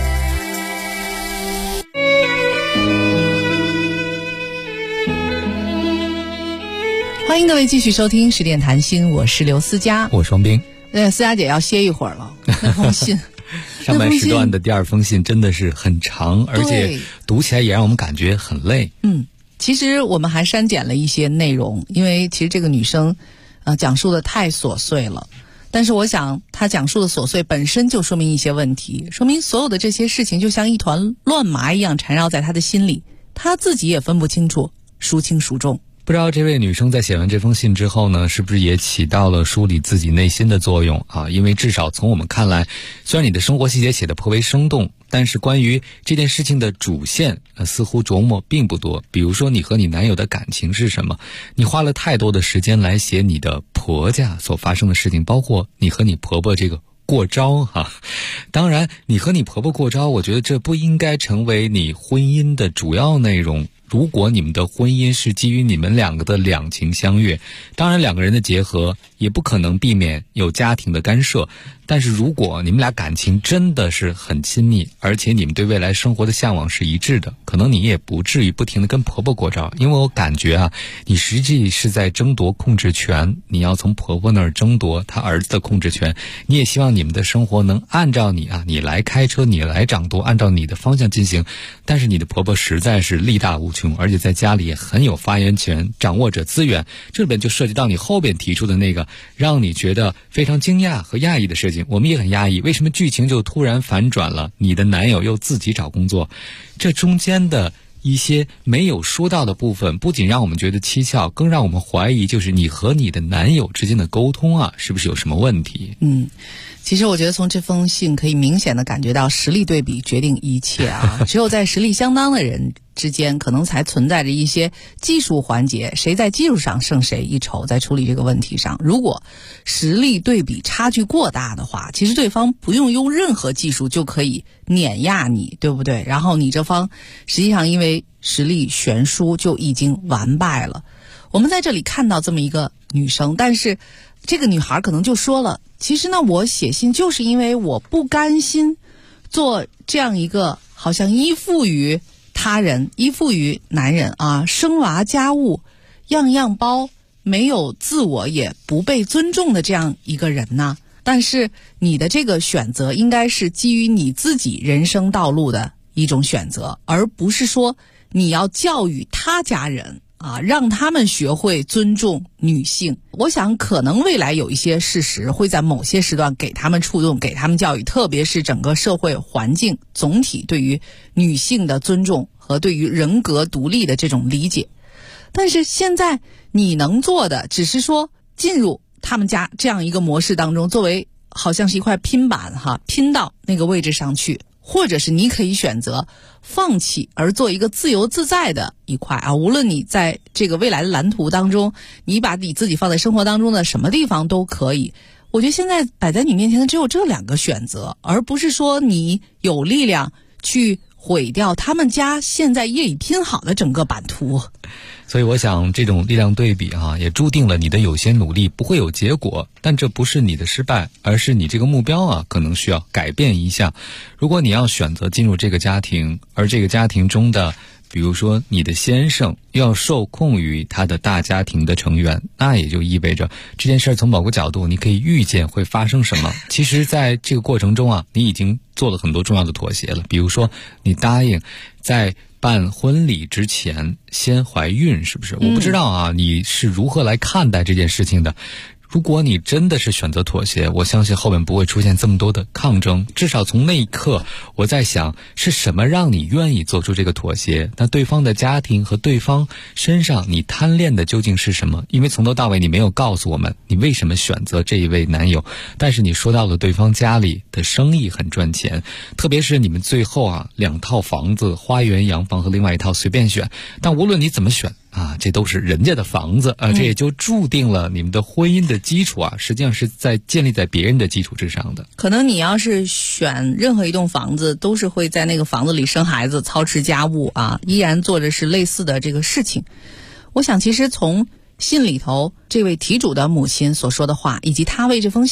欢迎各位继续收听十点谈心，我是刘思佳， 我是王斌。 思佳姐要歇一会儿了，那封信上半时段的第二封信真的是很长，而且读起来也让我们感觉很累。 其实我们还删减了一些内容，因为其实这个女生讲述的太琐碎了，但是我想她讲述的琐碎本身就说明一些问题，说明所有的这些事情就像一团乱麻一样缠绕在她的心里，她自己也分不清楚孰轻孰重。 不知道这位女生在写完这封信之后呢，是不是也起到了梳理自己内心的作用啊？因为至少从我们看来，虽然你的生活细节写得颇为生动，但是关于这件事情的主线似乎琢磨并不多。比如说你和你男友的感情是什么，你花了太多的时间来写你的婆家所发生的事情，包括你和你婆婆这个过招哈。当然你和你婆婆过招，我觉得这不应该成为你婚姻的主要内容。如果你们的婚姻是基于你们两个的两情相悦，当然两个人的结合也不可能避免有家庭的干涉，但是如果你们俩感情真的是很亲密，而且你们对未来生活的向往是一致的，可能你也不至于不停地跟婆婆过招。因为我感觉你实际是在争夺控制权，你要从婆婆那儿争夺她儿子的控制权，你也希望你们的生活能按照你来开车，你来掌舵，按照你的方向进行。但是你的婆婆实在是力大无穷，而且在家里也很有发言权，掌握着资源。这里边就涉及到你后边提出的那个让你觉得非常惊讶和讶异的事情。我们也很压抑，为什么剧情就突然反转了？你的男友又自己找工作，这中间的一些没有说到的部分，不仅让我们觉得蹊跷，更让我们怀疑，就是你和你的男友之间的沟通是不是有什么问题？ 其实我觉得从这封信可以明显的感觉到实力对比决定一切只有在实力相当的人之间，可能才存在着一些技术环节，谁在技术上胜谁一筹，在处理这个问题上。如果实力对比差距过大的话，其实对方不用任何技术就可以碾压你，对不对？然后你这方实际上因为实力悬殊就已经完败了。我们在这里看到这么一个女生，但是这个女孩可能就说了，其实呢，我写信就是因为我不甘心做这样一个好像依附于他人、依附于男人生娃家务样样包，没有自我也不被尊重的这样一个人呢。但是你的这个选择应该是基于你自己人生道路的一种选择，而不是说你要教育他家人让他们学会尊重女性。我想可能未来有一些事实会在某些时段给他们触动，给他们教育，特别是整个社会环境总体对于女性的尊重和对于人格独立的这种理解。但是现在你能做的只是说进入他们家这样一个模式当中，作为好像是一块拼板拼到那个位置上去，或者是你可以选择放弃而做一个自由自在的一块无论你在这个未来的蓝图当中，你把你自己放在生活当中的什么地方都可以。我觉得现在摆在你面前的只有这两个选择，而不是说你有力量去毁掉他们家现在业已拼好的整个版图。 所以我想这种力量对比也注定了你的有些努力不会有结果，但这不是你的失败，而是你这个目标可能需要改变一下。如果你要选择进入这个家庭，而这个家庭中的比如说你的先生要受控于他的大家庭的成员，那也就意味着这件事从某个角度你可以预见会发生什么。其实在这个过程中你已经做了很多重要的妥协了，比如说你答应在办婚礼之前先怀孕，是不是？我不知道你是如何来看待这件事情的。如果你真的是选择妥协，我相信后面不会出现这么多的抗争。至少从那一刻，我在想是什么让你愿意做出这个妥协？那对方的家庭和对方身上你贪恋的究竟是什么？因为从头到尾你没有告诉我们你为什么选择这一位男友，但是你说到了对方家里的生意很赚钱，特别是你们最后2套房子，花园洋房和另外一套随便选，但无论你怎么选这都是人家的房子这也就注定了你们的婚姻的基础实际上是在建立在别人的基础之上的。 可能你要是选任何一栋房子，都是会在那个房子里生孩子、操持家务依然做着是类似的这个事情。我想其实从信里头这位题主的母亲所说的话，以及他为这封信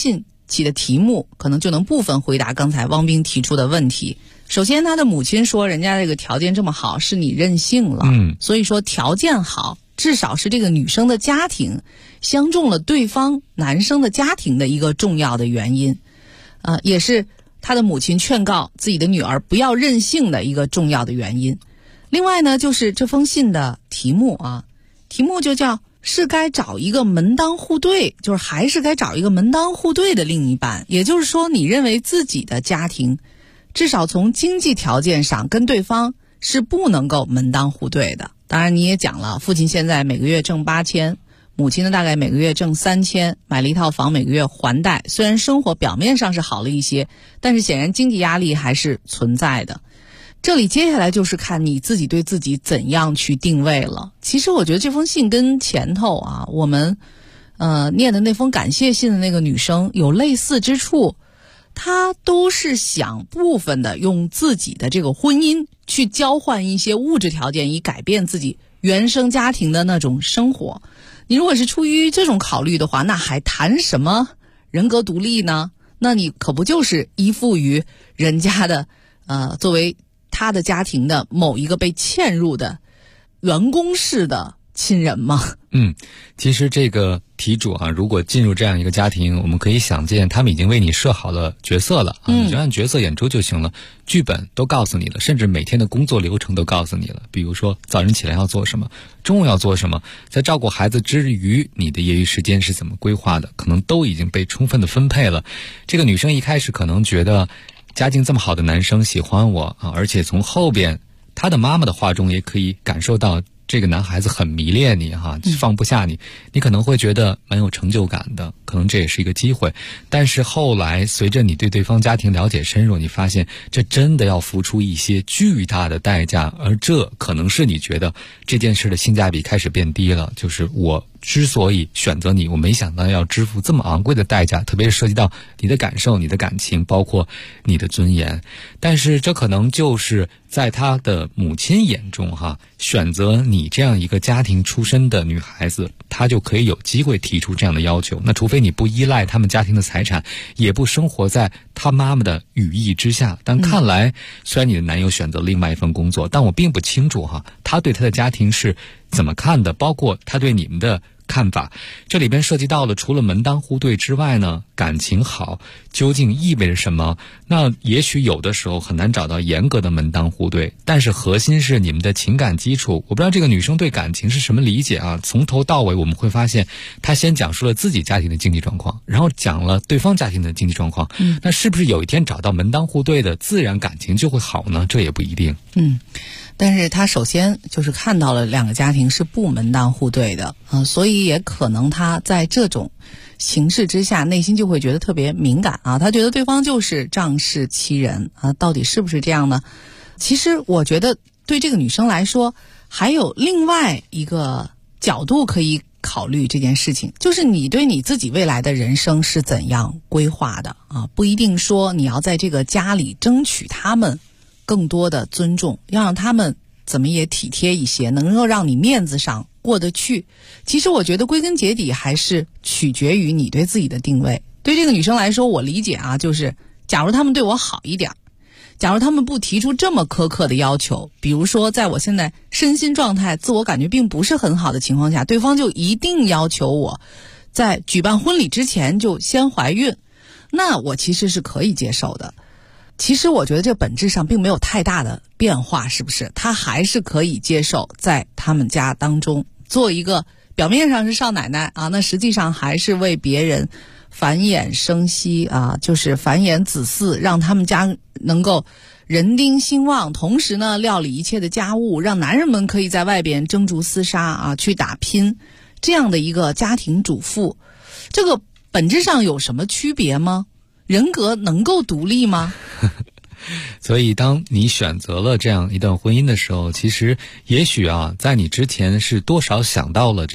起的题目，可能就能部分回答刚才汪斌提出的问题。首先，他的母亲说人家这个条件这么好，是你任性了。所以说条件好，至少是这个女生的家庭相中了对方男生的家庭的一个重要的原因，也是他的母亲劝告自己的女儿不要任性的一个重要的原因。另外呢，就是这封信的题目啊，题目就叫是该找一个门当户对，就是还是该找一个门当户对的另一半。也就是说，你认为自己的家庭至少从经济条件上跟对方是不能够门当户对的。当然你也讲了，父亲现在每个月挣8000，母亲呢大概每个月挣3000，买了一套房，每个月还贷。虽然生活表面上是好了一些，但是显然经济压力还是存在的。这里接下来就是看你自己对自己怎样去定位了。其实我觉得这封信跟前头啊我们念的那封感谢信的那个女生有类似之处，她都是想部分的用自己的这个婚姻去交换一些物质条件，以改变自己原生家庭的那种生活。你如果是出于这种考虑的话，那还谈什么人格独立呢？那你可不就是依附于人家的作为他的家庭的某一个被嵌入的员工式的亲人吗？ 其实这个题主啊，如果进入这样一个家庭，我们可以想见他们已经为你设好了角色了你就按角色演出就行了，剧本都告诉你了，甚至每天的工作流程都告诉你了。比如说早晨起来要做什么，中午要做什么，在照顾孩子之余你的业余时间是怎么规划的，可能都已经被充分的分配了。这个女生一开始可能觉得家境这么好的男生喜欢我而且从后边他的妈妈的话中也可以感受到这个男孩子很迷恋你放不下你，你可能会觉得蛮有成就感的，可能这也是一个机会。但是后来随着你对对方家庭了解深入，你发现这真的要付出一些巨大的代价，而这可能是你觉得这件事的性价比开始变低了。就是我之所以选择你，我没想到要支付这么昂贵的代价，特别是涉及到你的感受、你的感情，包括你的尊严。但是这可能就是在他的母亲眼中选择你这样一个家庭出身的女孩子，她就可以有机会提出这样的要求。那除非你不依赖他们家庭的财产，也不生活在他妈妈的羽翼之下。但看来虽然你的男友选择另外一份工作，但我并不清楚他对他的家庭是怎么看的，包括他对你们的看法。这里边涉及到了除了门当户对之外呢，感情好究竟意味着什么？那也许有的时候很难找到严格的门当户对，但是核心是你们的情感基础。我不知道这个女生对感情是什么理解从头到尾我们会发现她先讲述了自己家庭的经济状况，然后讲了对方家庭的经济状况那是不是有一天找到门当户对的，自然感情就会好呢？这也不一定。 但是他首先就是看到了两个家庭是不门当户对的所以也可能他在这种形势之下内心就会觉得特别敏感他觉得对方就是仗势欺人到底是不是这样呢？其实我觉得对这个女生来说还有另外一个角度可以考虑这件事情，就是你对你自己未来的人生是怎样规划的不一定说你要在这个家里争取他们更多的尊重，要让他们怎么也体贴一些，能够让你面子上过得去。其实我觉得归根结底还是取决于你对自己的定位。对这个女生来说，我理解就是假如他们对我好一点，假如他们不提出这么苛刻的要求，比如说在我现在身心状态自我感觉并不是很好的情况下，对方就一定要求我在举办婚礼之前就先怀孕，那我其实是可以接受的。其实我觉得这本质上并没有太大的变化，是不是？他还是可以接受在他们家当中做一个表面上是少奶奶那实际上还是为别人繁衍生息就是繁衍子嗣，让他们家能够人丁兴旺，同时呢料理一切的家务，让男人们可以在外边争逐厮杀去打拼，这样的一个家庭主妇，这个本质上有什么区别吗？人格能够独立吗？ 所以当你选择了这样一段婚姻的时候，其实也许在你之前是多少想到了这个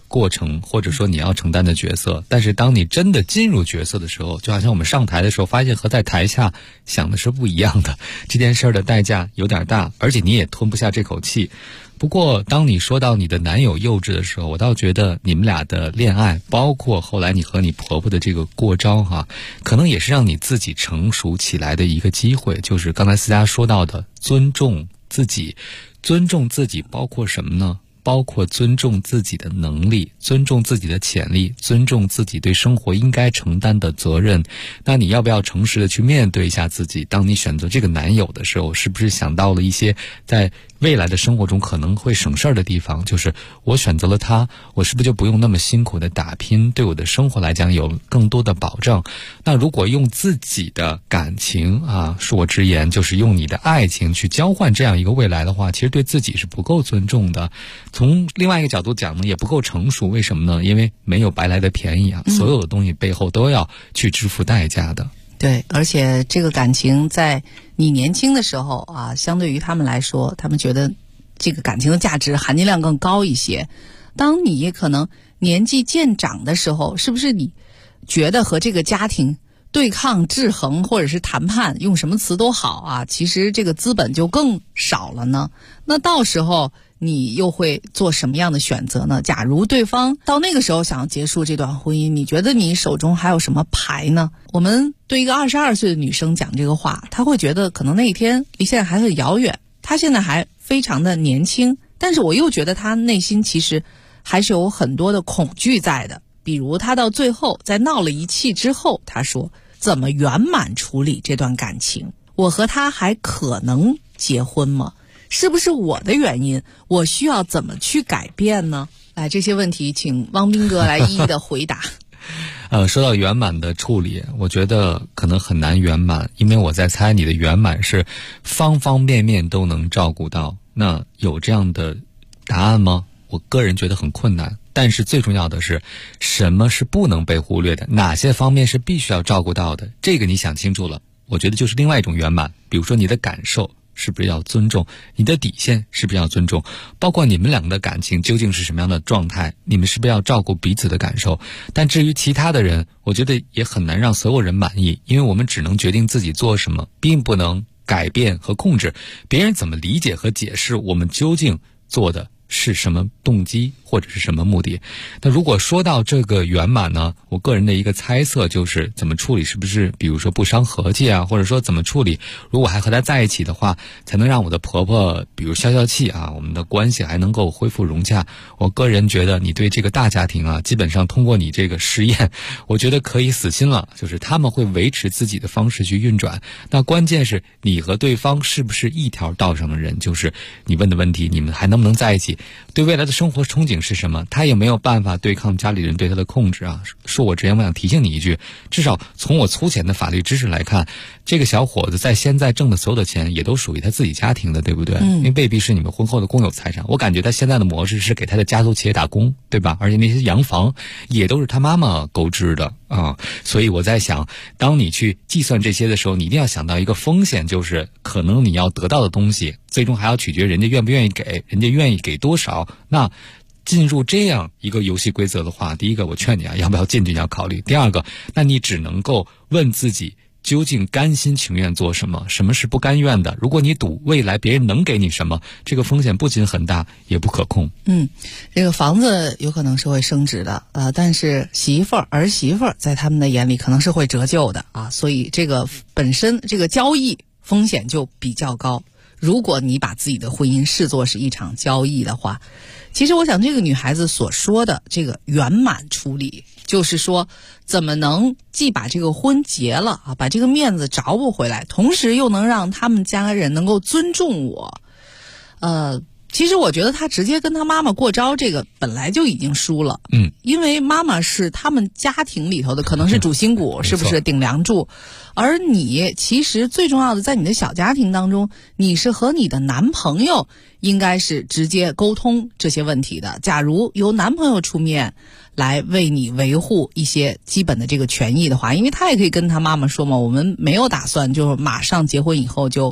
过程，或者说你要承担的角色。但是当你真的进入角色的时候，就好像我们上台的时候发现和在台下想的是不一样的，这件事的代价有点大，而且你也吞不下这口气。不过当你说到你的男友幼稚的时候，我倒觉得你们俩的恋爱，包括后来你和你婆婆的这个过招可能也是让你自己成熟起来的一个机会。就是刚才思佳说到的尊重自己，尊重自己包括什么呢？包括尊重自己的能力，尊重自己的潜力，尊重自己对生活应该承担的责任。那你要不要诚实的去面对一下自己？当你选择这个男友的时候，是不是想到了一些在未来的生活中可能会省事儿的地方？就是我选择了他，我是不是就不用那么辛苦的打拼，对我的生活来讲有更多的保障？那如果用自己的感情恕我直言，就是用你的爱情去交换这样一个未来的话，其实对自己是不够尊重的。从另外一个角度讲呢，也不够成熟。为什么呢？因为没有白来的便宜所有的东西背后都要去支付代价的。 对，而且这个感情在你年轻的时候相对于他们来说，他们觉得这个感情的价值含金量更高一些。当你可能年纪渐长的时候，是不是你觉得和这个家庭对抗制衡或者是谈判，用什么词都好其实这个资本就更少了呢？那到时候你又会做什么样的选择呢？假如对方到那个时候想要结束这段婚姻，你觉得你手中还有什么牌呢？我们对一个22岁的女生讲这个话，她会觉得可能那一天离现在还很遥远，她现在还非常的年轻，但是我又觉得她内心其实还是有很多的恐惧在的。比如她到最后在闹了一气之后，她说怎么圆满处理这段感情？我和他还可能结婚吗？是不是我的原因？我需要怎么去改变呢？这些问题请汪斌哥来一一的回答。 说到圆满的处理，我觉得可能很难圆满，因为我在猜你的圆满是方方面面都能照顾到。那有这样的答案吗？我个人觉得很困难。但是最重要的是，什么是不能被忽略的？哪些方面是必须要照顾到的？这个你想清楚了，我觉得就是另外一种圆满。比如说你的感受是不是要尊重，你的底线是不是要尊重，包括你们两个的感情究竟是什么样的状态，你们是不是要照顾彼此的感受。但至于其他的人，我觉得也很难让所有人满意，因为我们只能决定自己做什么，并不能改变和控制别人怎么理解和解释我们究竟做的是什么动机或者是什么目的。那如果说到这个圆满呢，我个人的一个猜测就是怎么处理，是不是比如说不伤和气或者说怎么处理，如果还和他在一起的话，才能让我的婆婆比如消消气我们的关系还能够恢复融洽。我个人觉得你对这个大家庭基本上通过你这个实验，我觉得可以死心了，就是他们会维持自己的方式去运转。那关键是你和对方是不是一条道上的人，就是你问的问题，你们还能不能在一起，对未来的生活憧憬是什么，他也没有办法对抗家里人对他的控制说我直言，我想提醒你一句，至少从我粗浅的法律知识来看，这个小伙子在现在挣的所有的钱也都属于他自己家庭的，对不对？因为未必是你们婚后的公有财产。我感觉他现在的模式是给他的家族企业打工，对吧？而且那些洋房也都是他妈妈购置的所以我在想，当你去计算这些的时候，你一定要想到一个风险，就是可能你要得到的东西最终还要取决人家愿不愿意给，人家愿意给多少。那进入这样一个游戏规则的话，第一个我劝你要不要进去你要考虑，第二个那你只能够问自己究竟甘心情愿做什么，什么是不甘愿的。如果你赌未来别人能给你什么，这个风险不仅很大也不可控。 这个房子有可能是会升值的但是儿媳妇在他们的眼里可能是会折旧的所以这个本身这个交易风险就比较高。如果你把自己的婚姻视作是一场交易的话，其实我想这个女孩子所说的这个圆满处理，就是说怎么能既把这个婚结了把这个面子找补回来，同时又能让他们家人能够尊重我。其实我觉得他直接跟他妈妈过招，这个本来就已经输了。因为妈妈是他们家庭里头的可能是主心骨，是不是顶梁柱？而你其实最重要的，在你的小家庭当中，你是和你的男朋友应该是直接沟通这些问题的。假如由男朋友出面来为你维护一些基本的这个权益的话，因为他也可以跟他妈妈说嘛，我们没有打算就是马上结婚以后就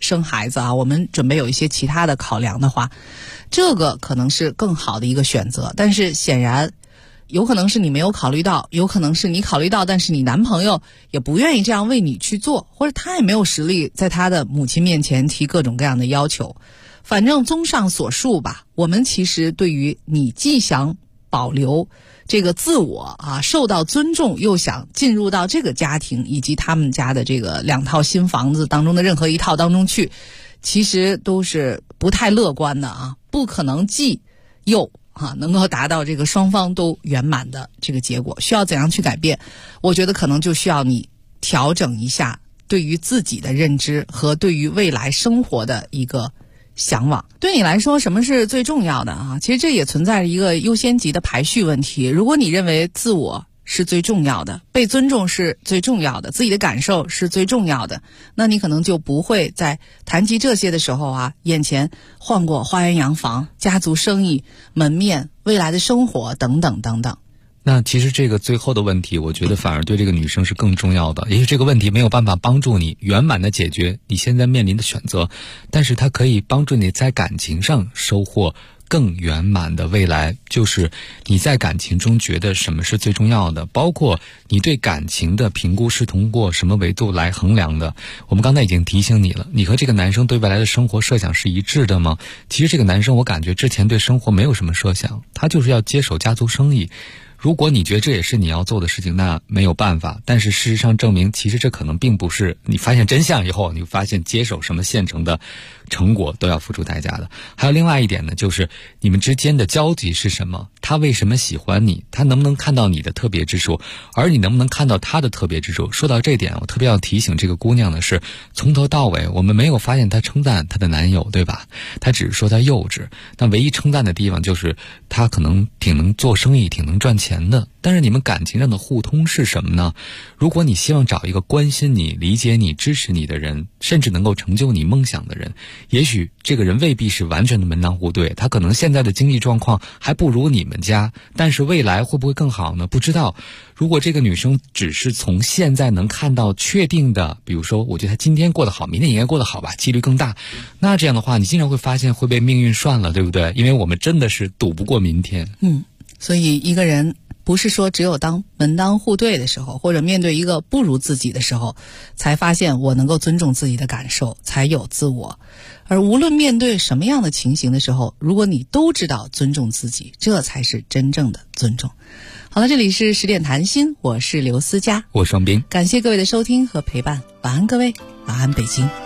生孩子啊，我们准备有一些其他的考量的话，这个可能是更好的一个选择。但是显然有可能是你没有考虑到，有可能是你考虑到，但是你男朋友也不愿意这样为你去做，或者他也没有实力在他的母亲面前提各种各样的要求。反正综上所述吧，我们其实对于你既想保留这个自我啊，受到尊重，又想进入到这个家庭以及他们家的这个2套新房子当中的任何一套当中去，其实都是不太乐观的啊，不可能既又能够达到这个双方都圆满的这个结果。需要怎样去改变？我觉得可能就需要你调整一下对于自己的认知和对于未来生活的一个向往。对你来说什么是最重要的啊？其实这也存在一个优先级的排序问题。如果你认为自我是最重要的，被尊重是最重要的，自己的感受是最重要的，那你可能就不会在谈及这些的时候啊，眼前晃过花园洋房、家族生意、门面、未来的生活等等等等。 那其实这个最后的问题，我觉得反而对这个女生是更重要的。也许这个问题没有办法帮助你圆满的解决你现在面临的选择，但是它可以帮助你在感情上收获更圆满的未来。就是你在感情中觉得什么是最重要的，包括你对感情的评估是通过什么维度来衡量的。我们刚才已经提醒你了，你和这个男生对未来的生活设想是一致的吗？其实这个男生我感觉之前对生活没有什么设想，他就是要接手家族生意。如果你觉得这也是你要做的事情，那没有办法。但是事实上证明，其实这可能并不是你发现真相以后，你发现接手什么现成的成果都要付出代价的。还有另外一点呢，就是你们之间的交集是什么？他为什么喜欢你？他能不能看到你的特别之处？而你能不能看到他的特别之处？说到这点，我特别要提醒这个姑娘的是，从头到尾我们没有发现她称赞她的男友，对吧？她只是说她幼稚。那唯一称赞的地方就是她可能挺能做生意，挺能赚钱的。但是你们感情上的互通是什么呢？如果你希望找一个关心你、理解你、支持你的人，甚至能够成就你梦想的人，也许这个人未必是完全的门当户对，他可能现在的经济状况还不如你们家，但是未来会不会更好呢？不知道。如果这个女生只是从现在能看到确定的，比如说我觉得她今天过得好，明天也应该过得好吧，几率更大，那这样的话你经常会发现会被命运涮了，对不对？因为我们真的是赌不过明天。 所以一个人不是说只有当门当户对的时候，或者面对一个不如自己的时候，才发现我能够尊重自己的感受，才有自我。而无论面对什么样的情形的时候，如果你都知道尊重自己，这才是真正的尊重。好了，这里是10点谈心，我是刘思佳， 我双冰， 感谢各位的收听和陪伴，晚安各位，晚安北京。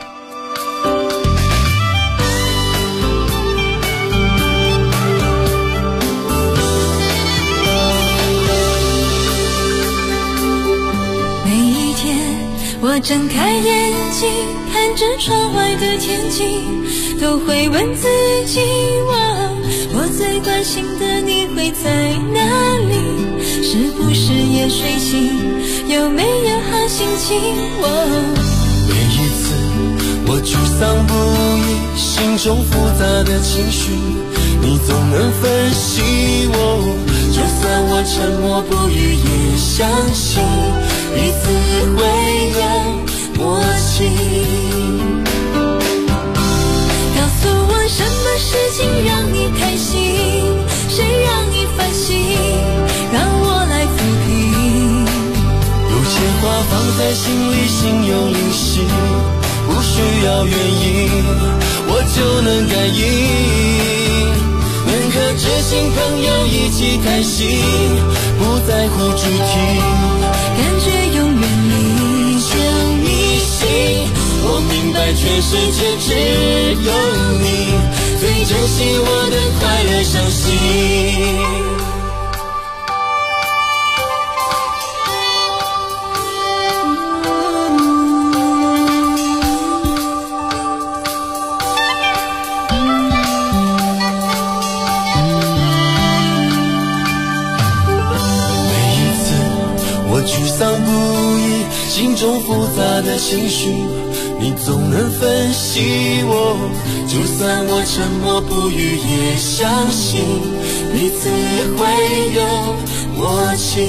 我睁开眼睛，看着窗外的天气，都会问自己，我最关心的你会在哪里？是不是也睡醒？有没有好心情？ 每一次我沮丧不已，心中复杂的情绪，你总能分析我。就算我沉默不语，也相信彼此会有默契。 告诉我什么事情让你开心，谁让你烦心，让我来抚平。 有些话放在心里，心有灵犀，不需要原因，我就能感应。能和知心朋友一起开心，不在乎主题， 感觉永远你就你心。我明白全世界只有你最珍惜我的快乐伤心。沮丧不已，心中复杂的情绪，你总能分析我。就算我沉默不语，也相信彼此会有默契。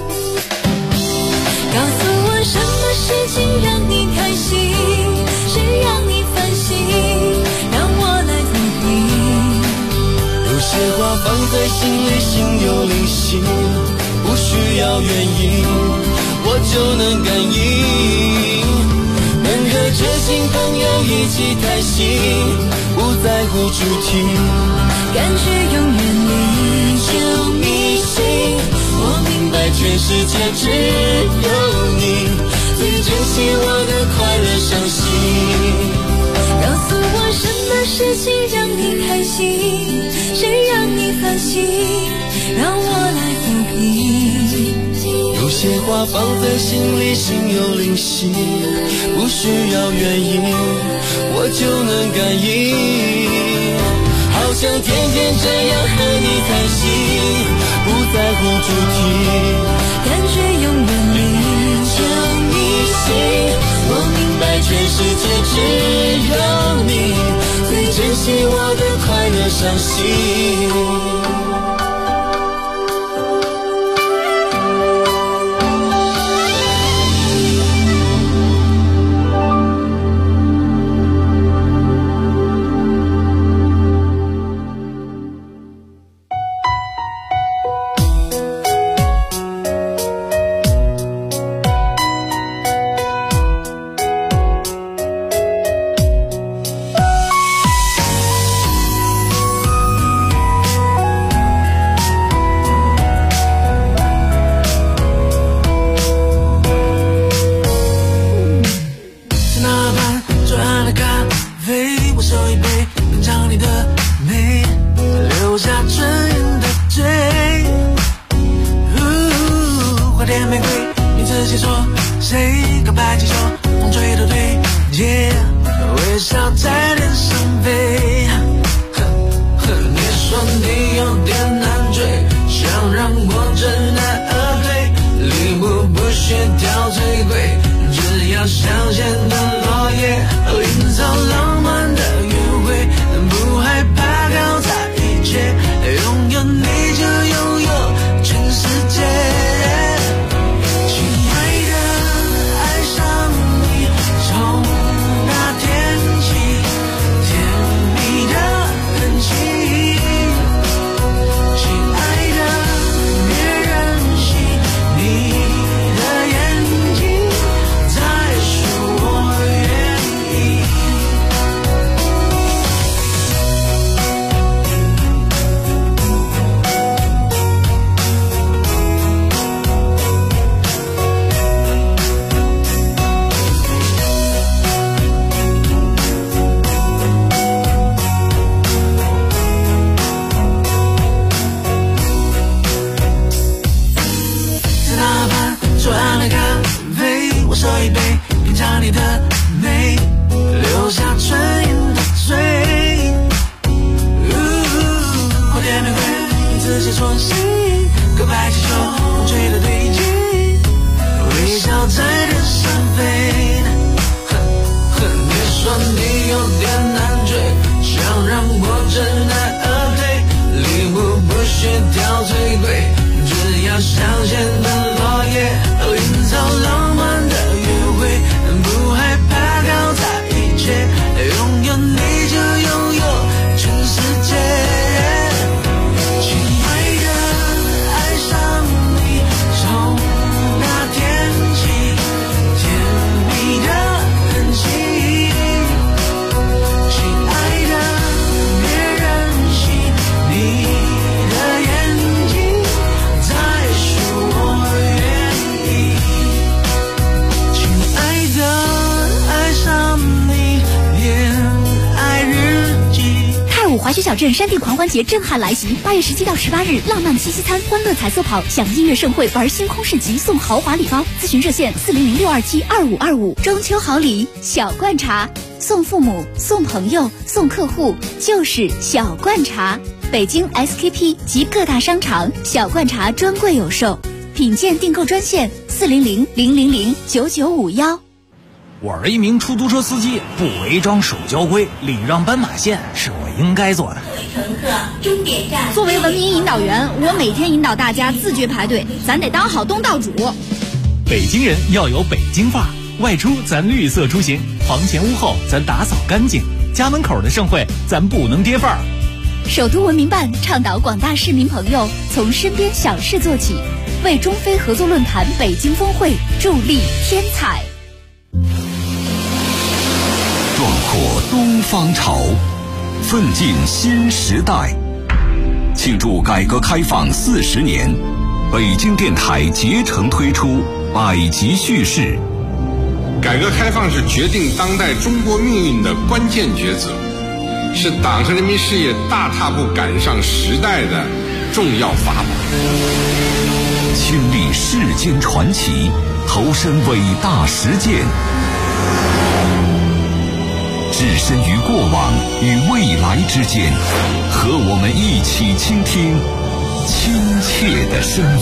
告诉我什么事情让你开心，谁让你烦心，让我来抚平。 有些话放在心里，心有灵犀，不需要原因，我就能感应。能和知心朋友一起谈心，不在乎主题， 感觉永远离就迷信。我明白全世界只有你最珍惜我的快乐伤心。告诉我什么事情让你开心，谁让你烦心，让我来抚平。 有些话放在心里，心有灵犀，不需要原因，我就能感应。好想天天这样和你谈心，不在乎主题， 感觉永远离就迷信。我明白全世界只有你最珍惜我的快乐伤心。 华胥小镇山地狂欢节震撼来袭，8月17到18日，浪漫七夕餐、欢乐彩色跑，享音乐盛会，玩星空市集，送豪华礼包。咨询热线400-627-2525。中秋好礼，小罐茶，送父母、送朋友、送客户，就是小罐茶。北京 SKP 及各大商场小罐茶专柜有售，品鉴订购专线400-000-9951。 我是一名出租车司机，不违章守交规，礼让斑马线是我应该做的。 乘客，终点站。作为文明引导员，我每天引导大家自觉排队，咱得当好东道主。 北京人要有北京范儿， 外出咱绿色出行，房前屋后咱打扫干净，家门口的盛会咱不能跌份儿。 首都文明办倡导广大市民朋友从身边小事做起，为中非合作论坛北京峰会助力添彩。 壮阔东方潮，奋进新时代。庆祝改革开放40年，北京电台竭诚推出百集叙事。 改革开放是决定当代中国命运的关键抉择，是党和人民事业大踏步赶上时代的重要法宝。 亲历世间传奇，投身伟大实践，置身于过往与未来之间，和我们一起倾听亲切的声音。